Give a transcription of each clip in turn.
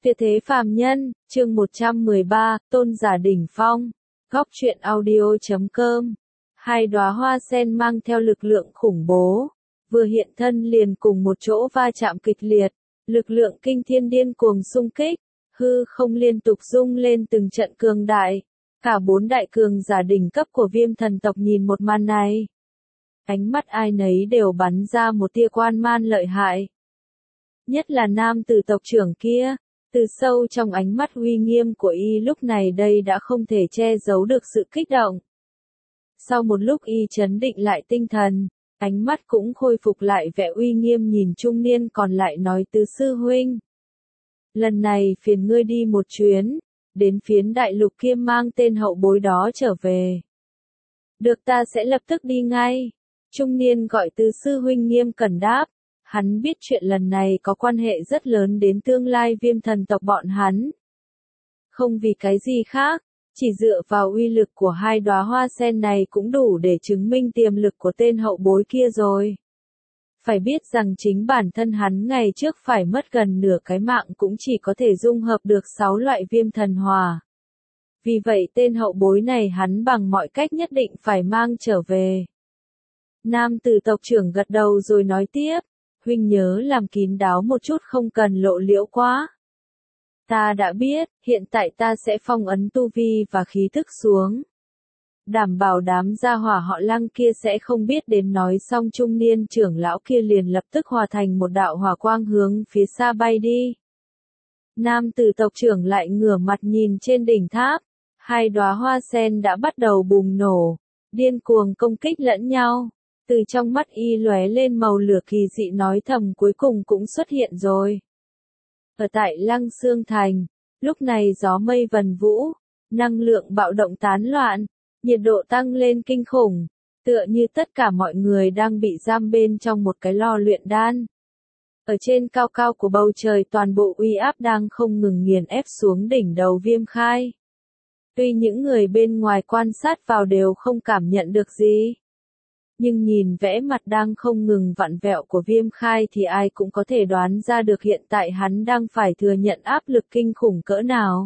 Tuyệt thế phàm nhân, chương 113, tôn giả đỉnh phong. Góc truyện audio.com. Hai đóa hoa sen mang theo lực lượng khủng bố, vừa hiện thân liền cùng một chỗ va chạm kịch liệt, lực lượng kinh thiên điên cuồng xung kích, hư không liên tục rung lên từng trận cường đại. Cả bốn đại cường giả đỉnh cấp của Viêm thần tộc nhìn một màn này, ánh mắt ai nấy đều bắn ra một tia quan man lợi hại. Nhất là nam tử tộc trưởng kia, từ sâu trong ánh mắt uy nghiêm của y lúc này đây đã không thể che giấu được sự kích động. Sau một lúc y trấn định lại tinh thần, ánh mắt cũng khôi phục lại vẻ uy nghiêm nhìn trung niên còn lại nói: Tứ sư huynh, lần này phiền ngươi đi một chuyến, đến phiến đại lục kia mang tên hậu bối đó trở về. Được, ta sẽ lập tức đi ngay. Trung niên gọi Tứ sư huynh nghiêm cẩn đáp. Hắn biết chuyện lần này có quan hệ rất lớn đến tương lai Viêm thần tộc bọn hắn. Không vì cái gì khác, chỉ dựa vào uy lực của hai đóa hoa sen này cũng đủ để chứng minh tiềm lực của tên hậu bối kia rồi. Phải biết rằng chính bản thân hắn ngày trước phải mất gần nửa cái mạng cũng chỉ có thể dung hợp được 6 loại viêm thần hỏa. Vì vậy tên hậu bối này hắn bằng mọi cách nhất định phải mang trở về. Nam tử tộc trưởng gật đầu rồi nói tiếp. Huynh nhớ làm kín đáo một chút, không cần lộ liễu quá. Ta đã biết, hiện tại ta sẽ phong ấn tu vi và khí thức xuống. Đảm bảo đám gia hỏa họ Lăng kia sẽ không biết đến. Nói xong trung niên trưởng lão kia liền lập tức hòa thành một đạo hỏa quang hướng phía xa bay đi. Nam tử tộc trưởng lại ngửa mặt nhìn trên đỉnh tháp. Hai đóa hoa sen đã bắt đầu bùng nổ, điên cuồng công kích lẫn nhau. Từ trong mắt y lóe lên màu lửa kỳ dị, nói thầm cuối cùng cũng xuất hiện rồi. Ở tại Lăng Xương Thành, lúc này gió mây vần vũ, năng lượng bạo động tán loạn, nhiệt độ tăng lên kinh khủng, tựa như tất cả mọi người đang bị giam bên trong một cái lò luyện đan. Ở trên cao cao của bầu trời toàn bộ uy áp đang không ngừng nghiền ép xuống đỉnh đầu Viêm Khai. Tuy những người bên ngoài quan sát vào đều không cảm nhận được gì, nhưng nhìn vẻ mặt đang không ngừng vặn vẹo của Viêm Khai thì ai cũng có thể đoán ra được hiện tại hắn đang phải thừa nhận áp lực kinh khủng cỡ nào.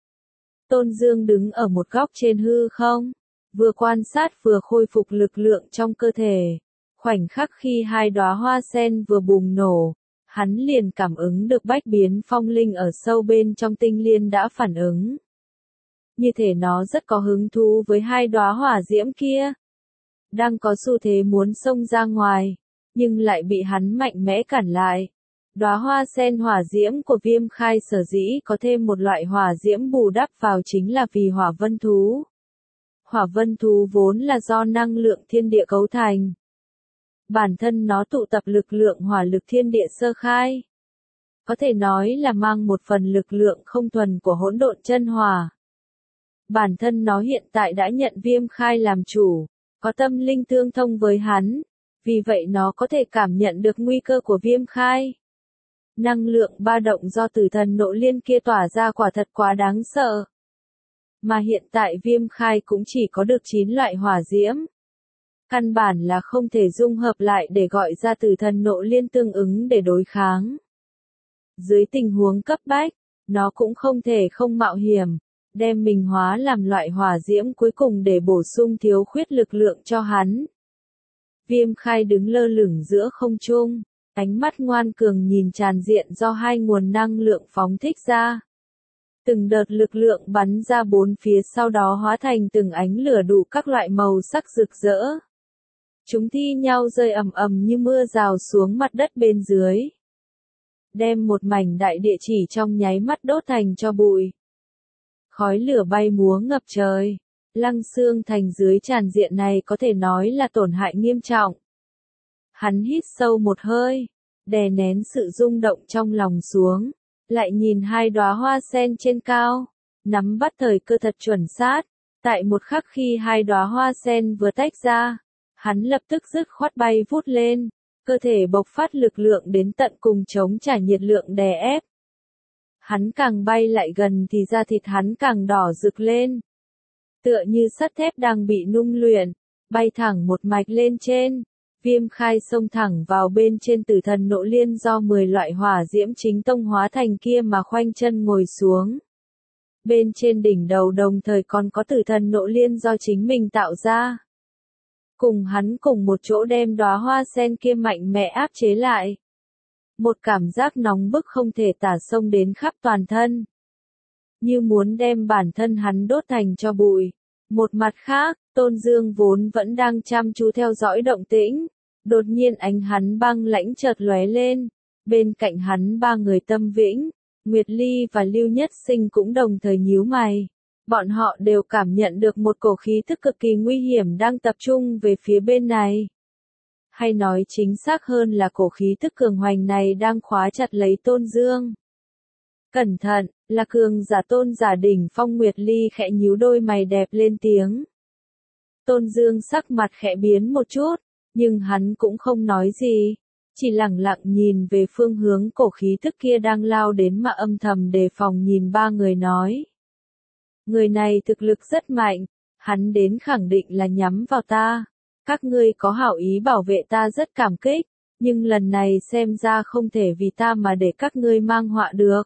Tôn Dương đứng ở một góc trên hư không, vừa quan sát vừa khôi phục lực lượng trong cơ thể. Khoảnh khắc khi hai đóa hoa sen vừa bùng nổ, hắn liền cảm ứng được bách biến phong linh ở sâu bên trong tinh liên đã phản ứng. Như thể nó rất có hứng thú với hai đóa hỏa diễm kia, đang có xu thế muốn xông ra ngoài, nhưng lại bị hắn mạnh mẽ cản lại. Đóa hoa sen hỏa diễm của Viêm Khai sở dĩ có thêm một loại hỏa diễm bù đắp vào chính là vì hỏa vân thú. Hỏa vân thú vốn là do năng lượng thiên địa cấu thành. Bản thân nó tụ tập lực lượng hỏa lực thiên địa sơ khai. Có thể nói là mang một phần lực lượng không thuần của hỗn độn chân hỏa. Bản thân nó hiện tại đã nhận Viêm Khai làm chủ, có tâm linh tương thông với hắn, vì vậy nó có thể cảm nhận được nguy cơ của Viêm Khai. Năng lượng ba động do tử thần nộ liên kia tỏa ra quả thật quá đáng sợ. Mà hiện tại Viêm Khai cũng chỉ có được 9 loại hỏa diễm. Căn bản là không thể dung hợp lại để gọi ra tử thần nộ liên tương ứng để đối kháng. Dưới tình huống cấp bách, nó cũng không thể không mạo hiểm, đem mình hóa làm loại hỏa diễm cuối cùng để bổ sung thiếu khuyết lực lượng cho hắn. Viêm Khai đứng lơ lửng giữa không trung, ánh mắt ngoan cường nhìn tràn diện do hai nguồn năng lượng phóng thích ra. Từng đợt lực lượng bắn ra bốn phía sau đó hóa thành từng ánh lửa đủ các loại màu sắc rực rỡ. Chúng thi nhau rơi ầm ầm như mưa rào xuống mặt đất bên dưới, đem một mảnh đại địa chỉ trong nháy mắt đốt thành tro bụi. Khói lửa bay múa ngập trời, Lăng Xương Thành dưới tràn diện này có thể nói là tổn hại nghiêm trọng. Hắn hít sâu một hơi, đè nén sự rung động trong lòng xuống, lại nhìn hai đóa hoa sen trên cao, nắm bắt thời cơ thật chuẩn xác. Tại một khắc khi hai đóa hoa sen vừa tách ra, hắn lập tức dứt khoát bay vút lên, cơ thể bộc phát lực lượng đến tận cùng chống trả nhiệt lượng đè ép. Hắn càng bay lại gần thì da thịt hắn càng đỏ rực lên. Tựa như sắt thép đang bị nung luyện, bay thẳng một mạch lên trên. Viêm Khai xông thẳng vào bên trên Tử Thần Nộ Liên do 10 loại hỏa diễm chính tông hóa thành kia mà khoanh chân ngồi xuống. Bên trên đỉnh đầu đồng thời còn có Tử Thần Nộ Liên do chính mình tạo ra. Cùng hắn cùng một chỗ đem đóa hoa sen kia mạnh mẽ áp chế lại. Một cảm giác nóng bức không thể tả xông đến khắp toàn thân. Như muốn đem bản thân hắn đốt thành cho bụi. Một mặt khác, Tôn Dương vốn vẫn đang chăm chú theo dõi động tĩnh. Đột nhiên ánh hắn băng lãnh chợt lóe lên. Bên cạnh hắn ba người Tâm Vĩnh, Nguyệt Ly và Lưu Nhất Sinh cũng đồng thời nhíu mày. Bọn họ đều cảm nhận được một cổ khí tức cực kỳ nguy hiểm đang tập trung về phía bên này. Hay nói chính xác hơn là cổ khí tức cường hoành này đang khóa chặt lấy Tôn Dương. Cẩn thận, là cường giả Tôn giả đỉnh phong. Nguyệt Ly khẽ nhíu đôi mày đẹp lên tiếng. Tôn Dương sắc mặt khẽ biến một chút, nhưng hắn cũng không nói gì. Chỉ lẳng lặng nhìn về phương hướng cổ khí tức kia đang lao đến mà âm thầm đề phòng nhìn ba người nói. Người này thực lực rất mạnh, hắn đến khẳng định là nhắm vào ta. Các ngươi có hảo ý bảo vệ ta rất cảm kích, nhưng lần này xem ra không thể vì ta mà để các ngươi mang họa được.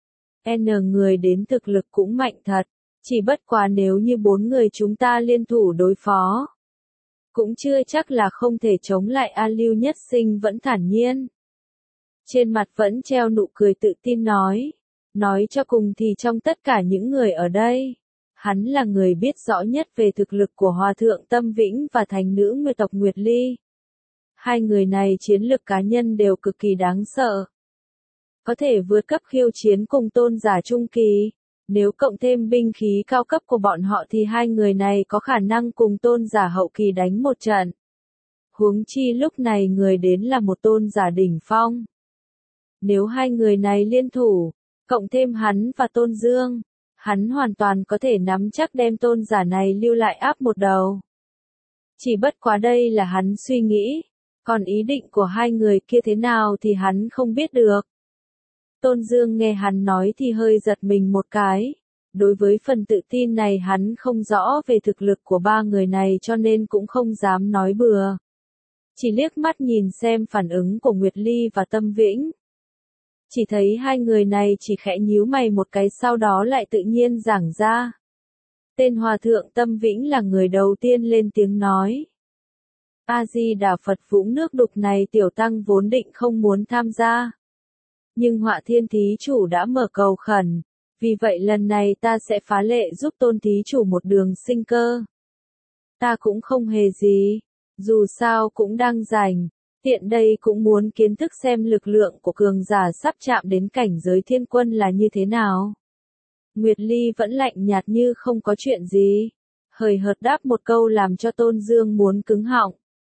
N người đến thực lực cũng mạnh thật, chỉ bất quá nếu như 4 người chúng ta liên thủ đối phó. Cũng chưa chắc là không thể chống lại. A Lưu Nhất Sinh vẫn thản nhiên. Trên mặt vẫn treo nụ cười tự tin nói. Nói cho cùng thì trong tất cả những người ở đây, hắn là người biết rõ nhất về thực lực của Hòa Thượng Tâm Vĩnh và Thánh Nữ Nguyệt tộc Nguyệt Ly. Hai người này chiến lực cá nhân đều cực kỳ đáng sợ. Có thể vượt cấp khiêu chiến cùng tôn giả trung kỳ. Nếu cộng thêm binh khí cao cấp của bọn họ thì hai người này có khả năng cùng tôn giả hậu kỳ đánh một trận. Huống chi lúc này người đến là một tôn giả đỉnh phong. Nếu hai người này liên thủ, cộng thêm hắn và Tôn Dương, hắn hoàn toàn có thể nắm chắc đem tôn giả này lưu lại áp một đầu. Chỉ bất quá đây là hắn suy nghĩ, còn ý định của hai người kia thế nào thì hắn không biết được. Tôn Dương nghe hắn nói thì hơi giật mình một cái. Đối với phần tự tin này hắn không rõ về thực lực của ba người này cho nên cũng không dám nói bừa. Chỉ liếc mắt nhìn xem phản ứng của Nguyệt Ly và Tâm Vĩnh. Chỉ thấy hai người này chỉ khẽ nhíu mày một cái sau đó lại tự nhiên giảng ra. Tên Hòa Thượng Tâm Vĩnh là người đầu tiên lên tiếng nói. A-di-đà Phật, vũng nước đục này tiểu tăng vốn định không muốn tham gia. Nhưng Họa Thiên Thí Chủ đã mở cầu khẩn, vì vậy lần này ta sẽ phá lệ giúp Tôn Thí Chủ một đường sinh cơ. Ta cũng không hề gì, dù sao cũng đang rảnh, tiện đây cũng muốn kiến thức xem lực lượng của cường giả sắp chạm đến cảnh giới thiên quân là như thế nào. Nguyệt Ly vẫn lạnh nhạt như không có chuyện gì, hời hợt đáp một câu làm cho Tôn Dương muốn cứng họng.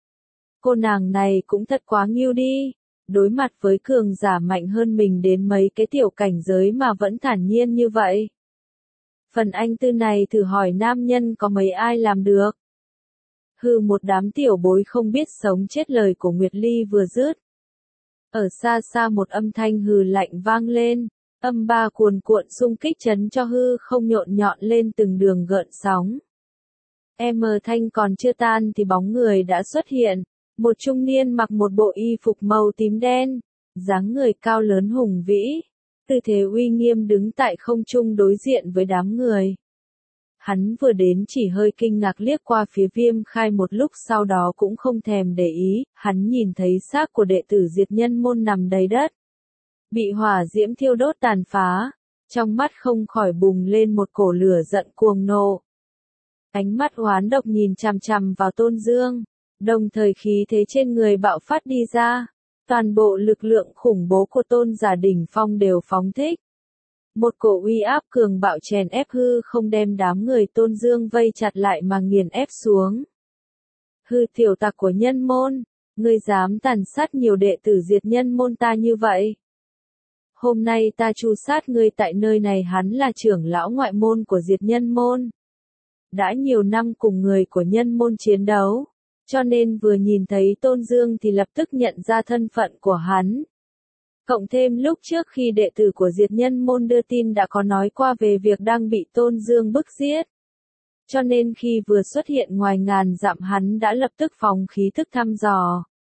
Cô nàng này cũng thật quá nghiêu đi. Đối mặt với cường giả mạnh hơn mình đến mấy cái tiểu cảnh giới mà vẫn thản nhiên như vậy. Phần anh tư này thử hỏi nam nhân có mấy ai làm được. Hừ, một đám tiểu bối không biết sống chết. Lời của Nguyệt Ly vừa dứt. Ở xa xa một âm thanh hừ lạnh vang lên, âm ba cuồn cuộn xung kích chấn cho hư không nhộn nhọn lên từng đường gợn sóng. Thanh còn chưa tan thì bóng người đã xuất hiện. Một trung niên mặc một bộ y phục màu tím đen, dáng người cao lớn hùng vĩ, tư thế uy nghiêm đứng tại không trung đối diện với đám người. Hắn vừa đến chỉ hơi kinh ngạc liếc qua phía Viêm Khai một lúc sau đó cũng không thèm để ý, hắn nhìn thấy xác của đệ tử Diệt Nhân Môn nằm đầy đất. Bị hỏa diễm thiêu đốt tàn phá, trong mắt không khỏi bùng lên một cổ lửa giận cuồng nộ. Ánh mắt oán độc nhìn chằm chằm vào Tôn Dương. Đồng thời khí thế trên người bạo phát đi ra, toàn bộ lực lượng khủng bố của tôn giả đỉnh phong đều phóng thích. Một cổ uy áp cường bạo chèn ép hư không đem đám người Tôn Dương vây chặt lại mà nghiền ép xuống. Hư tiểu tặc của nhân môn, ngươi dám tàn sát nhiều đệ tử Diệt Nhân Môn ta như vậy. Hôm nay ta tru sát ngươi tại nơi này. Hắn là trưởng lão ngoại môn của Diệt Nhân Môn. Đã nhiều năm cùng người của nhân môn chiến đấu. Cho nên vừa nhìn thấy Tôn Dương thì lập tức nhận ra thân phận của hắn. Cộng thêm lúc trước khi đệ tử của Diệt Nhân Môn đưa tin đã có nói qua về việc đang bị Tôn Dương bức giết. Cho nên khi vừa xuất hiện ngoài ngàn dặm hắn đã lập tức phóng khí thức thăm dò.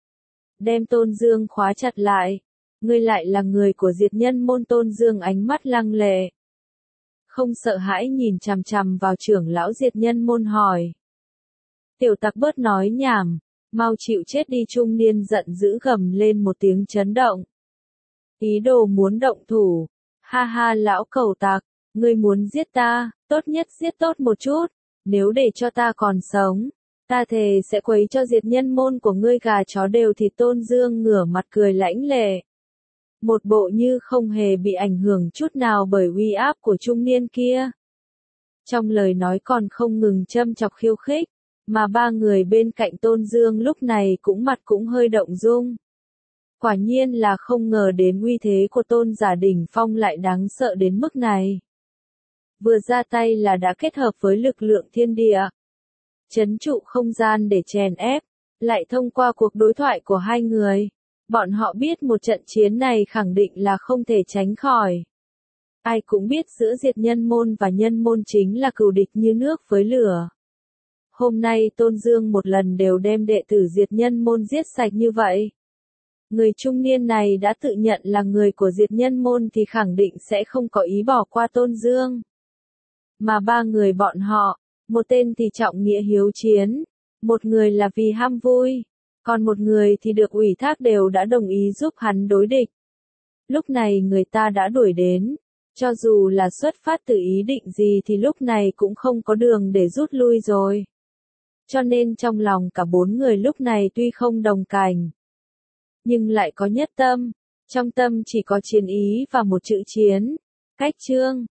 đem Tôn Dương khóa chặt lại. Ngươi lại là người của Diệt Nhân môn. Tôn Dương ánh mắt lăng lệ, không sợ hãi nhìn chằm chằm vào trưởng lão Diệt Nhân môn hỏi. Tiểu tặc bớt nói nhảm, mau chịu chết đi. Trung niên giận dữ gầm lên một tiếng chấn động. Ý đồ muốn động thủ. Ha ha lão cẩu tặc, ngươi muốn giết ta, tốt nhất giết tốt một chút. Nếu để cho ta còn sống, ta thề sẽ quấy cho Diệt Nhân môn của ngươi gà chó đều thịt. Tôn Dương ngửa mặt cười lãnh lệ, một bộ như không hề bị ảnh hưởng chút nào bởi uy áp của trung niên kia. Trong lời nói còn không ngừng châm chọc khiêu khích, mà ba người bên cạnh Tôn Dương lúc này cũng mặt cũng hơi động dung. Quả nhiên là không ngờ đến uy thế của Tôn giả đỉnh phong lại đáng sợ đến mức này. Vừa ra tay là đã kết hợp với lực lượng thiên địa, trấn trụ không gian để chèn ép, lại thông qua cuộc đối thoại của hai người. Bọn họ biết một trận chiến này khẳng định là không thể tránh khỏi. Ai cũng biết giữa Diệt Nhân môn và Nhân môn chính là cừu địch như nước với lửa. Hôm nay Tôn Dương một lần đều đem đệ tử Diệt Nhân môn giết sạch như vậy. Người trung niên này đã tự nhận là người của Diệt Nhân môn thì khẳng định sẽ không có ý bỏ qua Tôn Dương. Mà ba người bọn họ, một tên thì trọng nghĩa hiếu chiến, một người là vì ham vui, còn một người thì được ủy thác đều đã đồng ý giúp hắn đối địch. Lúc này người ta đã đuổi đến, cho dù là xuất phát từ ý định gì thì lúc này cũng không có đường để rút lui rồi. Cho nên trong lòng cả bốn người lúc này tuy không đồng cảnh, nhưng lại có nhất tâm, trong tâm chỉ có chiến ý và một chữ chiến. Cách chương